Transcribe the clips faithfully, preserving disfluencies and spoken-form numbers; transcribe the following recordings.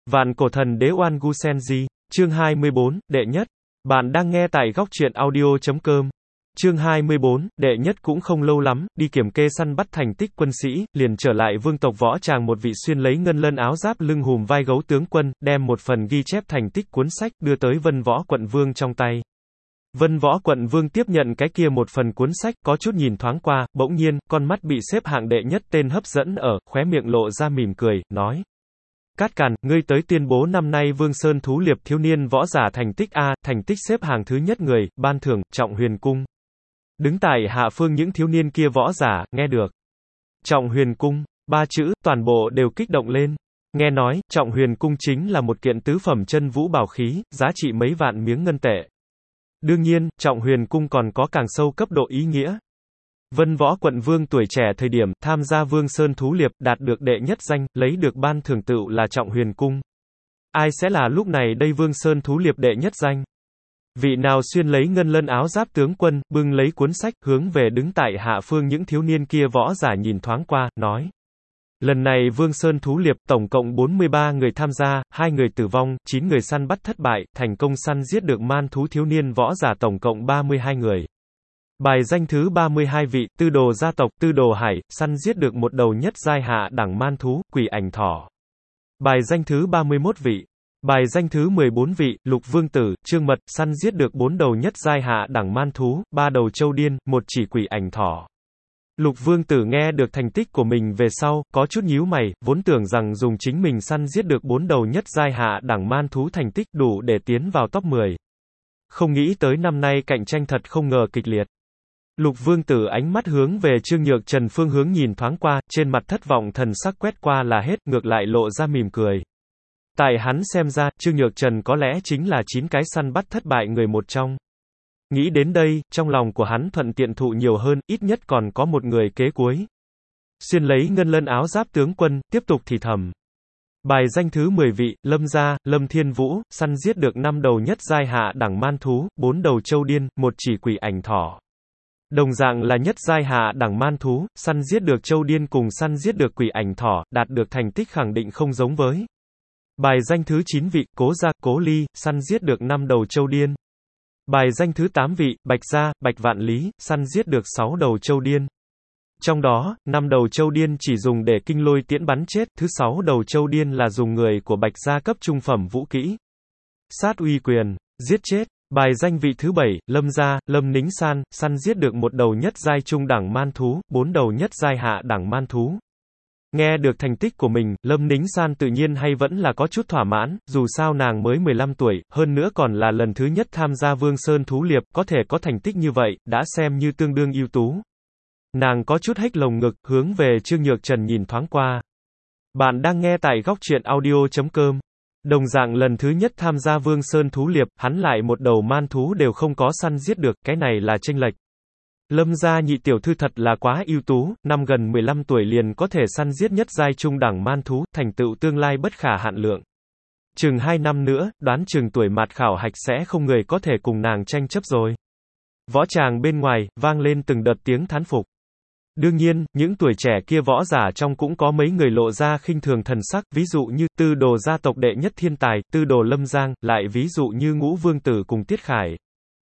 Vạn cổ thần đế Oan Gu Senji, chương hai mươi bốn, đệ nhất. Bạn đang nghe tại góc truyện audio chấm com. Chương hai mươi bốn, đệ nhất cũng không lâu lắm, đi kiểm kê săn bắt thành tích quân sĩ, liền trở lại vương tộc võ tràng một vị xuyên lấy ngân lân áo giáp lưng hùm vai gấu tướng quân, đem một phần ghi chép thành tích cuốn sách đưa tới Vân Võ Quận Vương trong tay. Vân Võ Quận Vương tiếp nhận cái kia một phần cuốn sách, có chút nhìn thoáng qua, bỗng nhiên, con mắt bị xếp hạng đệ nhất tên hấp dẫn ở, khóe miệng lộ ra mỉm cười, nói. Cát Càn, ngươi tới tuyên bố năm nay Vương Sơn Thú Liệp thiếu niên võ giả thành tích A, thành tích xếp hàng thứ nhất người, ban thưởng, Trọng Huyền Cung. Đứng tại hạ phương những thiếu niên kia võ giả, nghe được. Trọng Huyền Cung, ba chữ, toàn bộ đều kích động lên. Nghe nói, Trọng Huyền Cung chính là một kiện tứ phẩm chân vũ bảo khí, giá trị mấy vạn miếng ngân tệ. Đương nhiên, Trọng Huyền Cung còn có càng sâu cấp độ ý nghĩa. Vân Võ Quận Vương tuổi trẻ thời điểm, tham gia Vương Sơn Thú Liệp, đạt được đệ nhất danh, lấy được ban thưởng tựu là Trọng Huyền Cung. Ai sẽ là lúc này đây Vương Sơn Thú Liệp đệ nhất danh? Vị nào xuyên lấy ngân lân áo giáp tướng quân, bưng lấy cuốn sách, hướng về đứng tại hạ phương những thiếu niên kia võ giả nhìn thoáng qua, nói. Lần này Vương Sơn Thú Liệp, tổng cộng bốn mươi ba người tham gia, hai người tử vong, chín người săn bắt thất bại, thành công săn giết được man thú thiếu niên võ giả tổng cộng ba mươi hai người. Bài danh thứ ba mươi hai vị, Tư Đồ gia tộc, Tư Đồ Hải, săn giết được một đầu nhất giai hạ đẳng man thú, Quỷ Ảnh Thỏ. Bài danh thứ ba mươi mốt vị. Bài danh thứ mười bốn vị, Lục Vương Tử, Trương Mật, săn giết được bốn đầu nhất giai hạ đẳng man thú, ba đầu châu điên, một chỉ Quỷ Ảnh Thỏ. Lục Vương Tử nghe được thành tích của mình về sau, có chút nhíu mày, vốn tưởng rằng dùng chính mình săn giết được bốn đầu nhất giai hạ đẳng man thú thành tích đủ để tiến vào top mười. Không nghĩ tới năm nay cạnh tranh thật không ngờ kịch liệt. Lục Vương Tử ánh mắt hướng về Trương Nhược Trần phương hướng nhìn thoáng qua, trên mặt thất vọng thần sắc quét qua là hết, ngược lại lộ ra mỉm cười. Tại hắn xem ra, Trương Nhược Trần có lẽ chính là chín cái săn bắt thất bại người một trong. Nghĩ đến đây, trong lòng của hắn thuận tiện thụ nhiều hơn, ít nhất còn có một người kế cuối. Xuyên lấy ngân lân áo giáp tướng quân, tiếp tục thì thầm. Bài danh thứ mười vị, Lâm gia, Lâm Thiên Vũ, săn giết được năm đầu nhất giai hạ đẳng man thú, bốn đầu châu điên, một chỉ Quỷ Ảnh Thỏ. Đồng dạng là nhất giai hạ đẳng man thú, săn giết được châu điên cùng săn giết được Quỷ Ảnh Thỏ, đạt được thành tích khẳng định không giống với. Bài danh thứ chín vị, Cố gia, Cố Ly, săn giết được năm đầu châu điên. Bài danh thứ tám vị, Bạch gia, Bạch Vạn Lý, săn giết được sáu đầu châu điên. Trong đó, năm đầu châu điên chỉ dùng để kinh lôi tiễn bắn chết, thứ sáu đầu châu điên là dùng người của Bạch gia cấp trung phẩm vũ kỹ. Sát uy quyền, giết chết. Bài danh vị thứ bảy, Lâm gia, Lâm Nính San, săn giết được một đầu nhất giai trung đẳng man thú, bốn đầu nhất giai hạ đẳng man thú. Nghe được thành tích của mình, Lâm Nính San tự nhiên hay vẫn là có chút thỏa mãn, dù sao nàng mới mười lăm tuổi, hơn nữa còn là lần thứ nhất tham gia Vương Sơn Thú Liệp, có thể có thành tích như vậy, đã xem như tương đương ưu tú. Nàng có chút hếch lồng ngực, hướng về Trương Nhược Trần nhìn thoáng qua. Bạn đang nghe tại góc truyện audio chấm com. Đồng dạng lần thứ nhất tham gia Vương Sơn Thú Liệp, hắn lại một đầu man thú đều không có săn giết được, cái này là chênh lệch. Lâm gia nhị tiểu thư thật là quá ưu tú, năm gần mười lăm tuổi liền có thể săn giết nhất giai trung đẳng man thú, thành tựu tương lai bất khả hạn lượng. Chừng hai năm nữa, đoán chừng tuổi mạt khảo hạch sẽ không người có thể cùng nàng tranh chấp rồi. Võ tràng bên ngoài, vang lên từng đợt tiếng thán phục. Đương nhiên, những tuổi trẻ kia võ giả trong cũng có mấy người lộ ra khinh thường thần sắc, ví dụ như Tư Đồ gia tộc đệ nhất thiên tài, Tư Đồ Lâm Giang, lại ví dụ như Ngũ Vương Tử cùng Tiết Khải.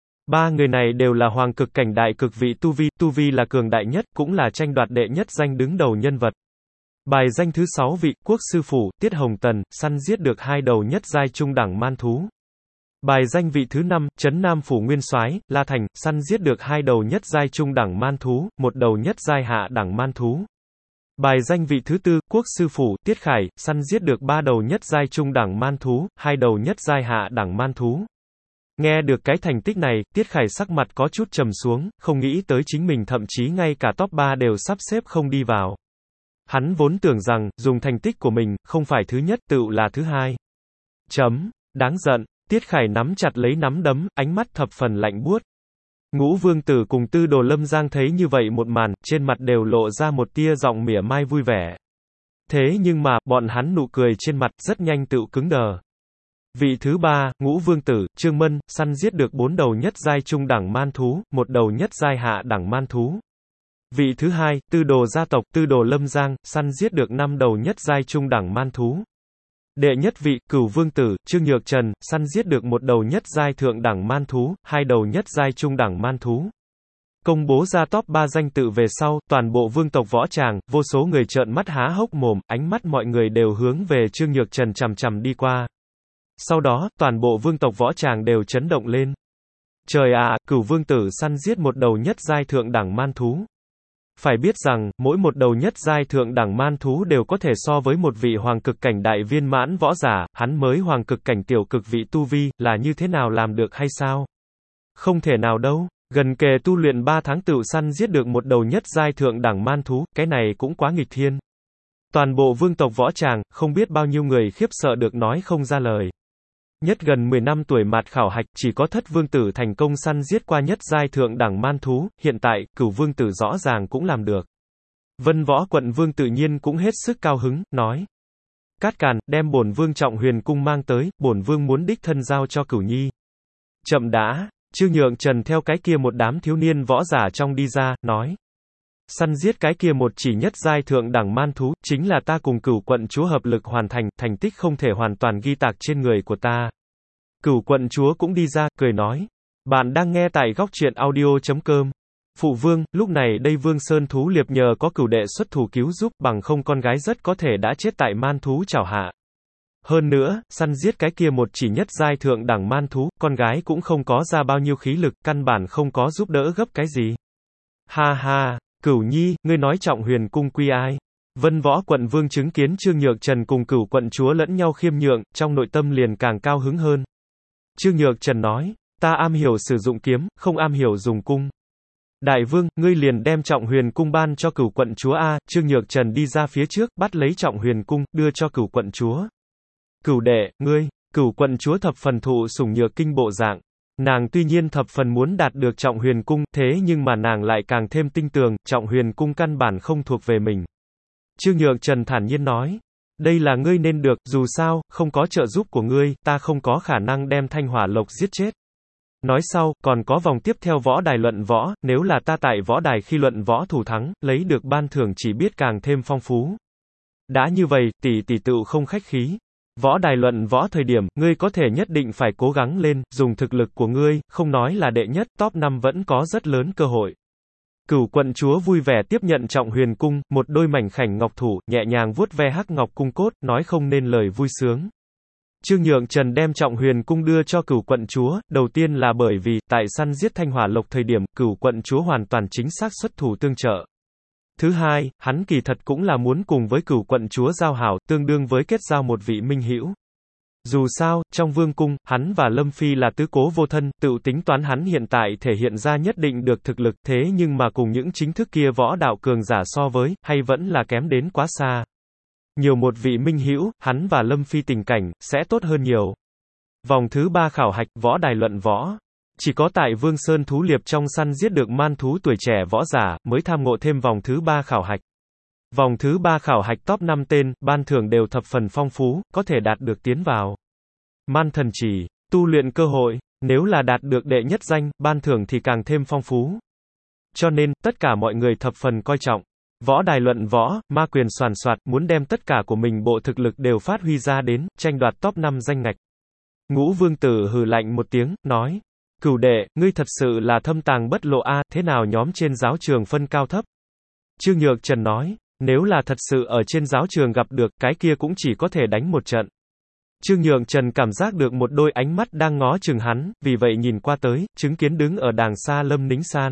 Ba người này đều là hoàng cực cảnh đại cực vị tu vi, tu vi là cường đại nhất, cũng là tranh đoạt đệ nhất danh đứng đầu nhân vật. Bài danh thứ sáu vị, Quốc sư phủ, Tiết Hồng Tần, săn giết được hai đầu nhất giai trung đẳng man thú. Bài danh vị thứ năm, Trấn Nam phủ Nguyên Soái, La Thành, săn giết được hai đầu nhất giai trung đẳng man thú, một đầu nhất giai hạ đẳng man thú. Bài danh vị thứ tư, Quốc sư phủ, Tiết Khải, săn giết được ba đầu nhất giai trung đẳng man thú, hai đầu nhất giai hạ đẳng man thú. Nghe được cái thành tích này, Tiết Khải sắc mặt có chút trầm xuống, không nghĩ tới chính mình thậm chí ngay cả top ba đều sắp xếp không đi vào. Hắn vốn tưởng rằng, dùng thành tích của mình, không phải thứ nhất tựu là thứ hai. Chấm, đáng giận. Tiết Khải nắm chặt lấy nắm đấm, ánh mắt thập phần lạnh buốt. Ngũ Vương Tử cùng Tư Đồ Lâm Giang thấy như vậy một màn, trên mặt đều lộ ra một tia giọng mỉa mai vui vẻ. Thế nhưng mà, bọn hắn nụ cười trên mặt rất nhanh tựu cứng đờ. Vị thứ ba, Ngũ Vương Tử, Trương Mân, săn giết được bốn đầu nhất giai trung đẳng man thú, một đầu nhất giai hạ đẳng man thú. Vị thứ hai, Tư Đồ gia tộc, Tư Đồ Lâm Giang, săn giết được năm đầu nhất giai trung đẳng man thú. Đệ nhất vị, Cửu Vương Tử, Trương Nhược Trần, săn giết được một đầu nhất giai thượng đẳng man thú, hai đầu nhất giai trung đẳng man thú. Công bố ra top ba danh tự về sau, toàn bộ vương tộc võ tràng, vô số người trợn mắt há hốc mồm, ánh mắt mọi người đều hướng về Trương Nhược Trần chằm chằm đi qua. Sau đó, toàn bộ vương tộc võ tràng đều chấn động lên. Trời ạ, à, Cửu Vương Tử săn giết một đầu nhất giai thượng đẳng man thú. Phải biết rằng, mỗi một đầu nhất giai thượng đẳng man thú đều có thể so với một vị hoàng cực cảnh đại viên mãn võ giả, hắn mới hoàng cực cảnh tiểu cực vị tu vi, là như thế nào làm được hay sao? Không thể nào đâu, gần kề tu luyện ba tháng tựu săn giết được một đầu nhất giai thượng đẳng man thú, cái này cũng quá nghịch thiên. Toàn bộ vương tộc võ tràng, không biết bao nhiêu người khiếp sợ được nói không ra lời. Nhất gần mười năm tuổi mạt khảo hạch, chỉ có Thất Vương Tử thành công săn giết qua nhất giai thượng đẳng man thú, hiện tại, Cửu Vương Tử rõ ràng cũng làm được. Vân Võ Quận Vương tự nhiên cũng hết sức cao hứng, nói: Cát Càn, đem bổn vương Trọng Huyền cung mang tới, bổn vương muốn đích thân giao cho Cửu Nhi. Chậm đã, Trương Nhượng Trần theo cái kia một đám thiếu niên võ giả trong đi ra, nói: Săn giết cái kia một chỉ nhất giai thượng đẳng man thú, chính là ta cùng Cửu quận chúa hợp lực hoàn thành, thành tích không thể hoàn toàn ghi tạc trên người của ta. Cửu quận chúa cũng đi ra, cười nói: Bạn đang nghe tại góc truyện audio chấm com. Phụ vương, lúc này đây Vương Sơn thú liệp nhờ có Cửu đệ xuất thủ cứu giúp, bằng không con gái rất có thể đã chết tại man thú chảo hạ. Hơn nữa, săn giết cái kia một chỉ nhất giai thượng đẳng man thú, con gái cũng không có ra bao nhiêu khí lực, căn bản không có giúp đỡ gấp cái gì. Ha ha, Cửu Nhi, ngươi nói Trọng Huyền cung quy ai? Vân Võ Quận Vương chứng kiến Trương Nhược Trần cùng Cửu quận chúa lẫn nhau khiêm nhượng, trong nội tâm liền càng cao hứng hơn. Trương Nhược Trần nói: Ta am hiểu sử dụng kiếm, không am hiểu dùng cung. Đại vương, ngươi liền đem Trọng Huyền cung ban cho Cửu quận chúa a. Trương Nhược Trần đi ra phía trước, bắt lấy Trọng Huyền cung, đưa cho Cửu quận chúa. Cửu đệ, ngươi, Cửu quận chúa thập phần thụ sủng nhược kinh bộ dạng. Nàng tuy nhiên thập phần muốn đạt được Trọng Huyền cung, thế nhưng mà nàng lại càng thêm tinh tường, Trọng Huyền cung căn bản không thuộc về mình. Trương Nhược Trần thản nhiên nói: Đây là ngươi nên được, dù sao, không có trợ giúp của ngươi, ta không có khả năng đem Thanh Hỏa Lộc giết chết. Nói sau, còn có vòng tiếp theo võ đài luận võ, nếu là ta tại võ đài khi luận võ thủ thắng, lấy được ban thưởng chỉ biết càng thêm phong phú. Đã như vậy, tỷ tỷ tựu không khách khí. Võ đài luận võ thời điểm, ngươi có thể nhất định phải cố gắng lên, dùng thực lực của ngươi, không nói là đệ nhất, top năm vẫn có rất lớn cơ hội. Cửu quận chúa vui vẻ tiếp nhận Trọng Huyền cung, một đôi mảnh khảnh ngọc thủ, nhẹ nhàng vuốt ve hắc ngọc cung cốt, nói không nên lời vui sướng. Trương Nhượng Trần đem Trọng Huyền cung đưa cho Cửu quận chúa, đầu tiên là bởi vì, tại săn giết Thanh Hỏa Lộc thời điểm, Cửu quận chúa hoàn toàn chính xác xuất thủ tương trợ. Thứ hai, hắn kỳ thật cũng là muốn cùng với Cửu quận chúa giao hảo, tương đương với kết giao một vị minh hữu. Dù sao, trong vương cung, hắn và Lâm Phi là tứ cố vô thân, tự tính toán hắn hiện tại thể hiện ra nhất định được thực lực, thế nhưng mà cùng những chính thức kia võ đạo cường giả so với, hay vẫn là kém đến quá xa. Nhiều một vị minh hữu, hắn và Lâm Phi tình cảnh, sẽ tốt hơn nhiều. Vòng thứ ba khảo hạch, võ đài luận võ. Chỉ có tại Vương Sơn thú liệp trong săn giết được man thú tuổi trẻ võ giả, mới tham ngộ thêm vòng thứ ba khảo hạch. Vòng thứ ba khảo hạch top năm tên, ban thưởng đều thập phần phong phú, có thể đạt được tiến vào. Man thần chỉ, tu luyện cơ hội, nếu là đạt được đệ nhất danh, ban thưởng thì càng thêm phong phú. Cho nên, tất cả mọi người thập phần coi trọng. Võ đài luận võ, ma quyền soàn soạt, muốn đem tất cả của mình bộ thực lực đều phát huy ra đến, tranh đoạt top năm danh ngạch. Ngũ Vương Tử hừ lạnh một tiếng, nói: Cửu đệ, ngươi thật sự là thâm tàng bất lộ a, thế nào nhóm trên giáo trường phân cao thấp? Trương Nhược Trần nói: Nếu là thật sự ở trên giáo trường gặp được, cái kia cũng chỉ có thể đánh một trận. Trương Nhượng Trần cảm giác được một đôi ánh mắt đang ngó chừng hắn, vì vậy nhìn qua tới, chứng kiến đứng ở đàng xa Lâm Nính San.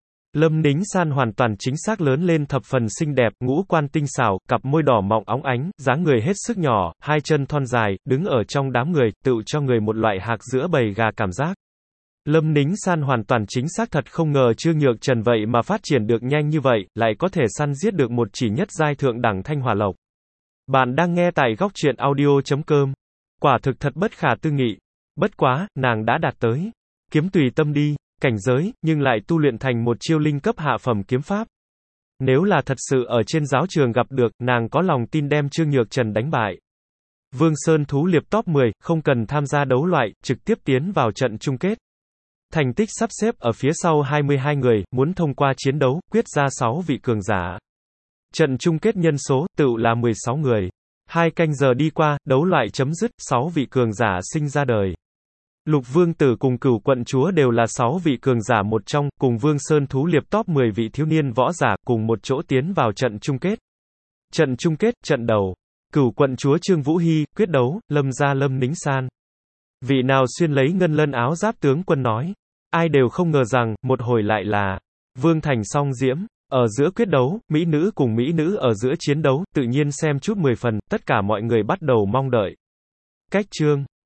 Lâm Nính San hoàn toàn chính xác lớn lên thập phần xinh đẹp, ngũ quan tinh xảo, cặp môi đỏ mọng óng ánh, dáng người hết sức nhỏ, hai chân thon dài, đứng ở trong đám người, tự cho người một loại hạc giữa bầy gà cảm giác. Lâm Nính San hoàn toàn chính xác thật không ngờ Trương Nhược Trần vậy mà phát triển được nhanh như vậy, lại có thể săn giết được một chỉ nhất giai thượng đẳng Thanh Hỏa Lộc. Bạn đang nghe tại góc truyện audio chấm com. Quả thực thật bất khả tư nghị. Bất quá, nàng đã đạt tới kiếm tùy tâm đi, cảnh giới, nhưng lại tu luyện thành một chiêu linh cấp hạ phẩm kiếm pháp. Nếu là thật sự ở trên giáo trường gặp được, nàng có lòng tin đem Trương Nhược Trần đánh bại. Vương Sơn thú liệp top mười, không cần tham gia đấu loại, trực tiếp tiến vào trận chung kết. Thành tích sắp xếp ở phía sau hai mươi hai người, muốn thông qua chiến đấu, quyết ra sáu vị cường giả. Trận chung kết nhân số, tự là mười sáu người. Hai canh giờ đi qua, đấu loại chấm dứt, sáu vị cường giả sinh ra đời. Lục Vương Tử cùng Cửu Quận Chúa đều là sáu vị cường giả một trong, cùng Vương Sơn Thú Liệp top mười vị thiếu niên võ giả, cùng một chỗ tiến vào trận chung kết. Trận chung kết, trận đầu. Cửu Quận Chúa Trương Vũ Hy, quyết đấu, Lâm gia Lâm Nính San. Vị nào xuyên lấy ngân lân áo giáp tướng quân nói. Ai đều không ngờ rằng, một hồi lại là Vương Thành Song Diễm. Ở giữa quyết đấu, mỹ nữ cùng mỹ nữ ở giữa chiến đấu, tự nhiên xem chút mười phần, tất cả mọi người bắt đầu mong đợi. Cách chương.